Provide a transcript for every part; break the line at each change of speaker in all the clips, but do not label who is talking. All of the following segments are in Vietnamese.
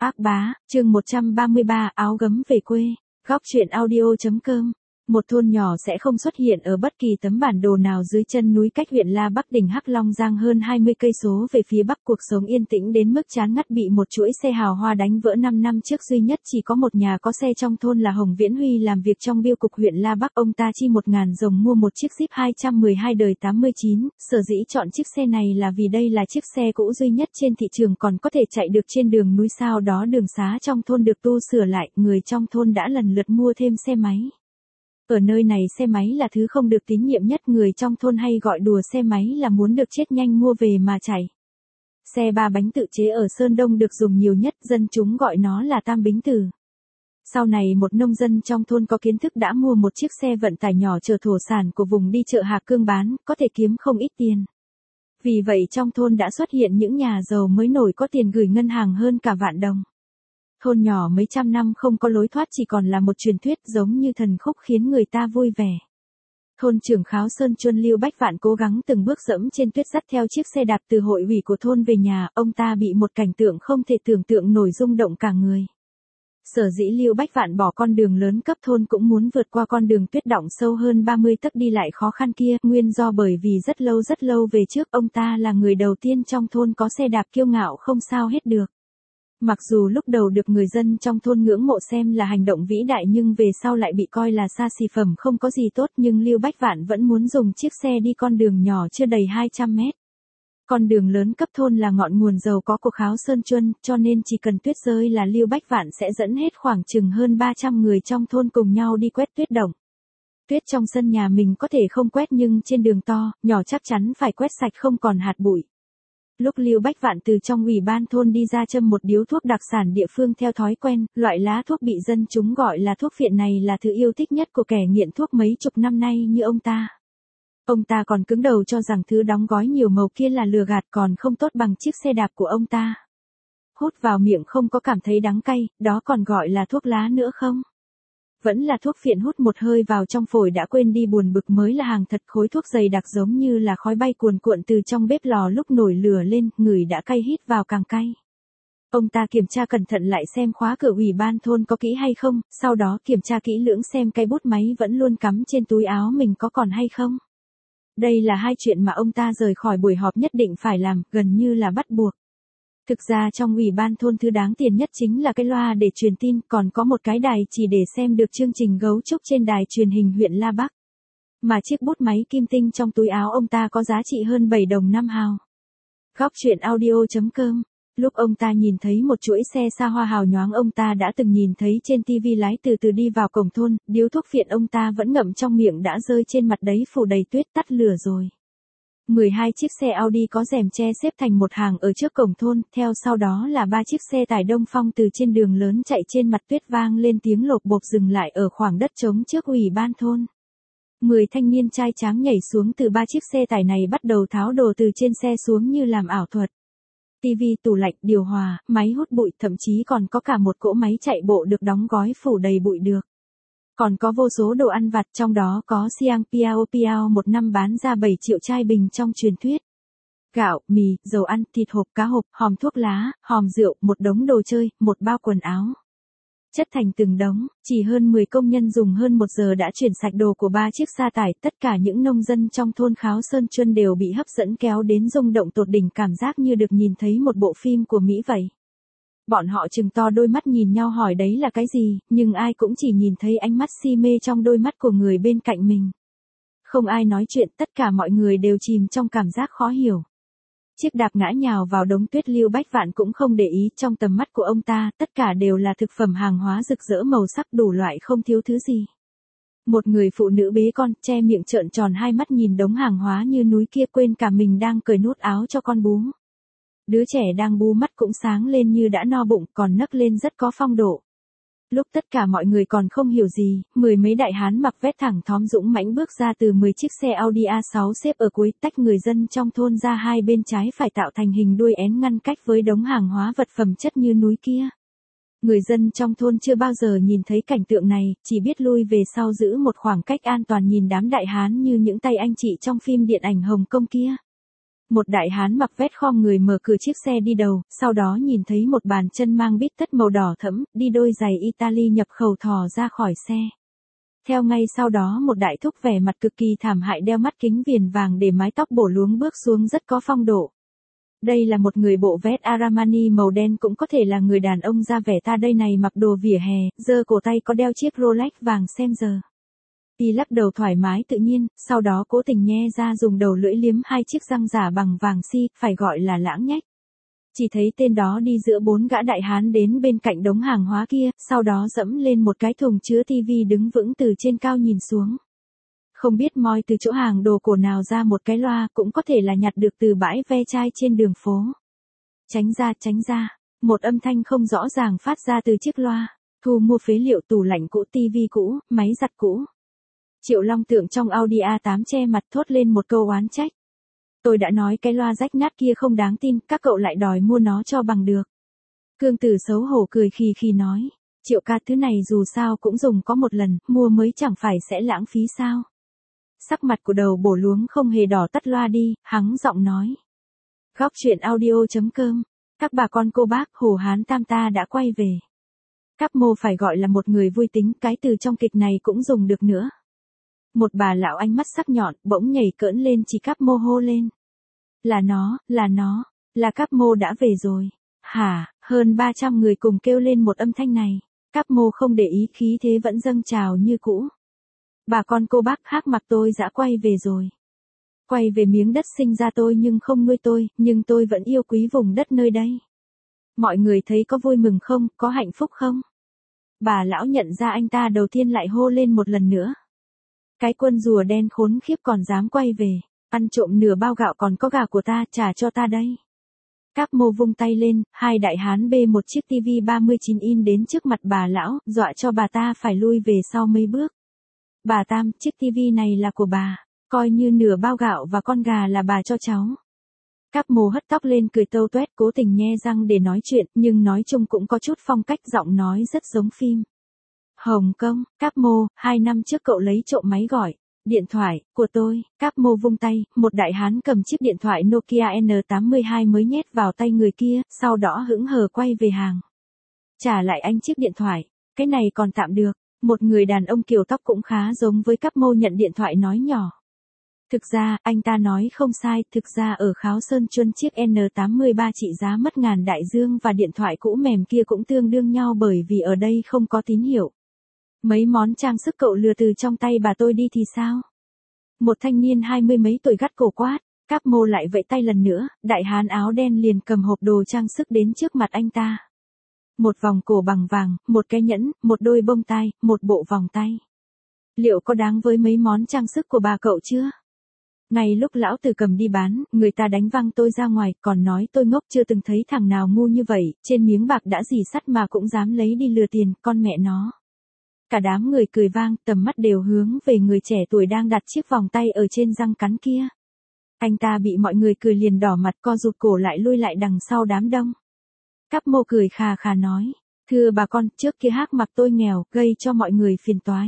Ác bá, chương 133, áo gấm về quê. Góc truyện audio.com. Một thôn nhỏ sẽ không xuất hiện ở bất kỳ tấm bản đồ nào dưới chân núi cách huyện La Bắc đỉnh Hắc Long Giang hơn 20 cây số về phía bắc. Cuộc sống yên tĩnh đến mức chán ngắt bị một chuỗi xe hào hoa đánh vỡ. 5 năm trước duy nhất chỉ có một nhà có xe trong thôn là Hồng Viễn Huy làm việc trong bưu cục huyện La Bắc. Ông ta chi 1.000 rồng mua một chiếc Jeep 212 đời 89, sở dĩ chọn chiếc xe này là vì đây là chiếc xe cũ duy nhất trên thị trường còn có thể chạy được trên đường núi. Sau đó đường xá trong thôn được tu sửa lại, người trong thôn đã lần lượt mua thêm xe máy. Ở nơi này xe máy là thứ không được tín nhiệm nhất, người trong thôn hay gọi đùa xe máy là muốn được chết nhanh mua về mà chạy. Xe 3 bánh tự chế ở Sơn Đông được dùng nhiều nhất, dân chúng gọi nó là Tam Bính Tử. Sau này một nông dân trong thôn có kiến thức đã mua một chiếc xe vận tải nhỏ chở thổ sản của vùng đi chợ Hà Cương bán, có thể kiếm không ít tiền. Vì vậy trong thôn đã xuất hiện những nhà giàu mới nổi có tiền gửi ngân hàng hơn cả vạn đồng. Thôn nhỏ mấy trăm năm không có lối thoát chỉ còn là một truyền thuyết giống như thần khúc khiến người ta vui vẻ. Thôn trưởng Kháo Sơn Chuân Lưu Bách Vạn cố gắng từng bước dẫm trên tuyết dắt theo chiếc xe đạp từ hội ủy của thôn về nhà, ông ta bị một cảnh tượng không thể tưởng tượng nổi rung động cả người. Sở dĩ Lưu Bách Vạn bỏ con đường lớn cấp thôn cũng muốn vượt qua con đường tuyết đọng sâu hơn 30 tấc đi lại khó khăn kia, nguyên do bởi vì rất lâu về trước ông ta là người đầu tiên trong thôn có xe đạp kiêu ngạo không sao hết được. Mặc dù lúc đầu được người dân trong thôn ngưỡng mộ xem là hành động vĩ đại nhưng về sau lại bị coi là xa xỉ phẩm không có gì tốt, nhưng Lưu Bách Vạn vẫn muốn dùng chiếc xe đi con đường nhỏ chưa đầy 200 mét. Con đường lớn cấp thôn là ngọn nguồn giàu có của Kháo Sơn Chuân, cho nên chỉ cần tuyết rơi là Lưu Bách Vạn sẽ dẫn hết khoảng chừng hơn 300 người trong thôn cùng nhau đi quét tuyết động. Tuyết trong sân nhà mình có thể không quét nhưng trên đường to, nhỏ chắc chắn phải quét sạch không còn hạt bụi. Lúc Lưu Bách Vạn từ trong ủy ban thôn đi ra châm một điếu thuốc đặc sản địa phương theo thói quen, loại lá thuốc bị dân chúng gọi là thuốc phiện này là thứ yêu thích nhất của kẻ nghiện thuốc mấy chục năm nay như ông ta. Ông ta còn cứng đầu cho rằng thứ đóng gói nhiều màu kia là lừa gạt còn không tốt bằng chiếc xe đạp của ông ta. Hút vào miệng không có cảm thấy đắng cay, đó còn gọi là thuốc lá nữa không? Vẫn là thuốc phiện, hút một hơi vào trong phổi đã quên đi buồn bực mới là hàng thật, khối thuốc dày đặc giống như là khói bay cuồn cuộn từ trong bếp lò lúc nổi lửa lên, người đã cay hít vào càng cay. Ông ta kiểm tra cẩn thận lại xem khóa cửa ủy ban thôn có kỹ hay không, sau đó kiểm tra kỹ lưỡng xem cây bút máy vẫn luôn cắm trên túi áo mình có còn hay không. Đây là hai chuyện mà ông ta rời khỏi buổi họp nhất định phải làm, gần như là bắt buộc. Thực ra trong ủy ban thôn thứ đáng tiền nhất chính là cái loa để truyền tin, còn có một cái đài chỉ để xem được chương trình gấu trúc trên đài truyền hình huyện La Bắc. Mà chiếc bút máy kim tinh trong túi áo ông ta có giá trị hơn 7 đồng 5 hào. Góc truyện audio.com. Lúc ông ta nhìn thấy một chuỗi xe xa hoa hào nhoáng ông ta đã từng nhìn thấy trên TV lái từ từ đi vào cổng thôn, điếu thuốc phiện ông ta vẫn ngậm trong miệng đã rơi trên mặt đấy phủ đầy tuyết, tắt lửa rồi. 12 chiếc xe Audi có rèm che xếp thành một hàng ở trước cổng thôn, theo sau đó là 3 chiếc xe tải Đông Phong từ trên đường lớn chạy trên mặt tuyết vang lên tiếng lộp bộp dừng lại ở khoảng đất trống trước ủy ban thôn. 10 thanh niên trai tráng nhảy xuống từ 3 chiếc xe tải này bắt đầu tháo đồ từ trên xe xuống như làm ảo thuật. Tivi, tủ lạnh, điều hòa, máy hút bụi, thậm chí còn có cả một cỗ máy chạy bộ được đóng gói phủ đầy bụi được. Còn có vô số đồ ăn vặt, trong đó có Siang Piao Piao một năm bán ra 7 triệu chai bình trong truyền thuyết. Gạo, mì, dầu ăn, thịt hộp, cá hộp, hòm thuốc lá, hòm rượu, một đống đồ chơi, một bao quần áo. Chất thành từng đống, chỉ hơn 10 công nhân dùng hơn 1 giờ đã chuyển sạch đồ của 3 chiếc xa tải. Tất cả những nông dân trong thôn Kháo Sơn Chuân đều bị hấp dẫn kéo đến rung động tột đỉnh, cảm giác như được nhìn thấy một bộ phim của Mỹ vậy. Bọn họ trừng to đôi mắt nhìn nhau hỏi đấy là cái gì, nhưng ai cũng chỉ nhìn thấy ánh mắt si mê trong đôi mắt của người bên cạnh mình. Không ai nói chuyện, tất cả mọi người đều chìm trong cảm giác khó hiểu. Chiếc đạp ngã nhào vào đống tuyết, Lưu Bách Vạn cũng không để ý, trong tầm mắt của ông ta, tất cả đều là thực phẩm hàng hóa rực rỡ màu sắc đủ loại không thiếu thứ gì. Một người phụ nữ bế con, che miệng trợn tròn hai mắt nhìn đống hàng hóa như núi kia, quên cả mình đang cởi nút áo cho con bú. Đứa trẻ đang bú mắt cũng sáng lên như đã no bụng, còn nấc lên rất có phong độ. Lúc tất cả mọi người còn không hiểu gì, 10 mấy đại hán mặc vest thẳng thóm dũng mãnh bước ra từ 10 chiếc xe Audi A6 xếp ở cuối, tách người dân trong thôn ra hai bên trái phải tạo thành hình đuôi én ngăn cách với đống hàng hóa vật phẩm chất như núi kia. Người dân trong thôn chưa bao giờ nhìn thấy cảnh tượng này, chỉ biết lui về sau giữ một khoảng cách an toàn nhìn đám đại hán như những tay anh chị trong phim điện ảnh Hồng Kông kia. Một đại hán mặc vest khom người mở cửa chiếc xe đi đầu, sau đó nhìn thấy một bàn chân mang bít tất màu đỏ thẫm, đi đôi giày Italy nhập khẩu thò ra khỏi xe. Theo ngay sau đó một đại thúc vẻ mặt cực kỳ thảm hại đeo mắt kính viền vàng để mái tóc bổ luống bước xuống rất có phong độ. Đây là một người bộ vest Armani màu đen, cũng có thể là người đàn ông ra vẻ ta đây này, mặc đồ vỉa hè, giơ cổ tay có đeo chiếc Rolex vàng xem giờ. Y lắc đầu thoải mái tự nhiên, sau đó cố tình nhe ra dùng đầu lưỡi liếm hai chiếc răng giả bằng vàng si, phải gọi là lãng nhách. Chỉ thấy tên đó đi giữa bốn gã đại hán đến bên cạnh đống hàng hóa kia, sau đó dẫm lên một cái thùng chứa tivi đứng vững từ trên cao nhìn xuống. Không biết moi từ chỗ hàng đồ cổ nào ra một cái loa, cũng có thể là nhặt được từ bãi ve chai trên đường phố. Tránh ra, một âm thanh không rõ ràng phát ra từ chiếc loa. Thu mua phế liệu, tủ lạnh cũ, tivi cũ, máy giặt cũ. Triệu Long Tượng trong Audi A8 che mặt thốt lên một câu oán trách. Tôi đã nói cái loa rách nát kia không đáng tin, các cậu lại đòi mua nó cho bằng được. Cương Tử xấu hổ cười khì khì nói. Triệu ca, thứ này dù sao cũng dùng có một lần, mua mới chẳng phải sẽ lãng phí sao. Sắc mặt của đầu bổ luống không hề đỏ, tắt loa đi, hắng giọng nói. Góc truyện audio.com. Các bà con cô bác, Hồ Hán Tam ta đã quay về. Các mô phải gọi là một người vui tính, cái từ trong kịch này cũng dùng được nữa. Một bà lão ánh mắt sắc nhọn, bỗng nhảy cỡn lên chỉ Cáp Mô hô lên. Là nó, là Cáp Mô đã về rồi. Hả, hơn 300 người cùng kêu lên một âm thanh này. Cáp Mô không để ý, khí thế vẫn dâng trào như cũ. Bà con cô bác, Hắc Mặc tôi đã quay về rồi. Quay về miếng đất sinh ra tôi nhưng không nuôi tôi, nhưng tôi vẫn yêu quý vùng đất nơi đây. Mọi người thấy có vui mừng không, có hạnh phúc không? Bà lão nhận ra anh ta đầu tiên lại hô lên một lần nữa. Cái quân rùa đen khốn khiếp còn dám quay về, ăn trộm nửa bao gạo còn có gà của ta, trả cho ta đây. Cáp Mô vung tay lên, hai đại hán bê một chiếc tivi 39 in đến trước mặt bà lão, dọa cho bà ta phải lui về sau mấy bước. Bà Tam, chiếc tivi này là của bà, coi như nửa bao gạo và con gà là bà cho cháu. Cáp Mô hất tóc lên cười tâu tuét, cố tình nhe răng để nói chuyện, nhưng nói chung cũng có chút phong cách, giọng nói rất giống phim. Hồng Kông, Cáp Mô, 2 năm trước cậu lấy trộm máy gọi điện thoại của tôi. Cáp Mô vung tay, một đại hán cầm chiếc điện thoại Nokia N82 mới nhét vào tay người kia, sau đó hững hờ quay về hàng. Trả lại anh chiếc điện thoại, cái này còn tạm được. Một người đàn ông kiểu tóc cũng khá giống với Cáp Mô nhận điện thoại nói nhỏ. Thực ra, anh ta nói không sai, thực ra ở Kháo Sơn Chuân chiếc N83 trị giá mất ngàn đại dương và điện thoại cũ mềm kia cũng tương đương nhau, bởi vì ở đây không có tín hiệu. Mấy món trang sức cậu lừa từ trong tay bà tôi đi thì sao? Một thanh niên 20 mấy tuổi gắt cổ quát. Cáp Mô lại vẫy tay lần nữa, đại hán áo đen liền cầm hộp đồ trang sức đến trước mặt anh ta. Một vòng cổ bằng vàng, một cái nhẫn, một đôi bông tai, một bộ vòng tay. Liệu có đáng với mấy món trang sức của bà cậu chưa? Ngay lúc lão tử cầm đi bán, người ta đánh văng tôi ra ngoài, còn nói tôi ngốc, chưa từng thấy thằng nào ngu như vậy, trên miếng bạc đã rỉ sắt mà cũng dám lấy đi lừa tiền, con mẹ nó. Cả đám người cười vang, tầm mắt đều hướng về người trẻ tuổi đang đặt chiếc vòng tay ở trên răng cắn kia. Anh ta bị mọi người cười liền đỏ mặt, co rụt cổ lại lui lại đằng sau đám đông. Cáp Mô cười khà khà nói, thưa bà con, trước kia Hắc Mặc tôi nghèo, gây cho mọi người phiền toái.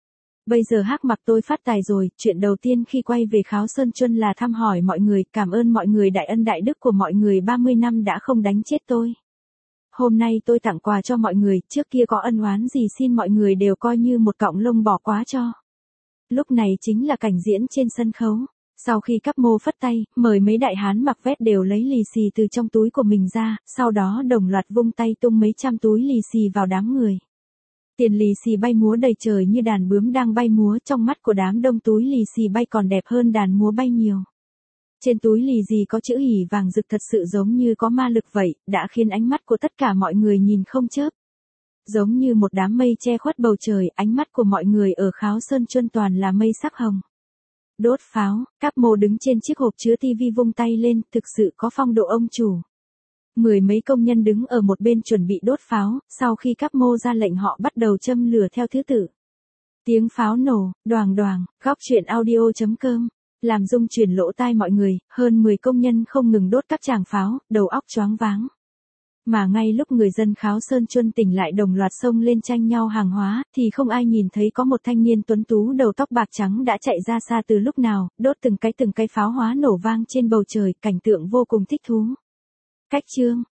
Bây giờ Hắc Mặc tôi phát tài rồi, chuyện đầu tiên khi quay về Kháo Sơn Chuân là thăm hỏi mọi người, cảm ơn mọi người đại ân đại đức của mọi người 30 năm đã không đánh chết tôi. Hôm nay tôi tặng quà cho mọi người, trước kia có ân oán gì xin mọi người đều coi như một cọng lông bỏ quá cho. Lúc này chính là cảnh diễn trên sân khấu. Sau khi Cáp Mô phất tay, mời mấy đại hán mặc vest đều lấy lì xì từ trong túi của mình ra, sau đó đồng loạt vung tay tung mấy trăm túi lì xì vào đám người. Tiền lì xì bay múa đầy trời như đàn bướm đang bay múa, trong mắt của đám đông túi lì xì bay còn đẹp hơn đàn múa bay nhiều. Trên túi lì xì có chữ hỉ vàng rực thật sự giống như có ma lực vậy, đã khiến ánh mắt của tất cả mọi người nhìn không chớp. Giống như một đám mây che khuất bầu trời, ánh mắt của mọi người ở Kháo Sơn Chuân toàn là mây sắc hồng. Đốt pháo, Cáp Mô đứng trên chiếc hộp chứa tivi vung tay lên, thực sự có phong độ ông chủ. Mười mấy công nhân đứng ở một bên chuẩn bị đốt pháo, sau khi Cáp Mô ra lệnh họ bắt đầu châm lửa theo thứ tự. Tiếng pháo nổ, đoàng đoàng, góc truyện audio.com, làm rung chuyển lỗ tai mọi người, hơn 10 công nhân không ngừng đốt các tràng pháo, đầu óc choáng váng. Mà ngay lúc người dân Kháo Sơn Chuân tỉnh lại đồng loạt xông lên tranh nhau hàng hóa, thì không ai nhìn thấy có một thanh niên tuấn tú đầu tóc bạc trắng đã chạy ra xa từ lúc nào, đốt từng cái pháo hóa nổ vang trên bầu trời, cảnh tượng vô cùng thích thú. Cách chương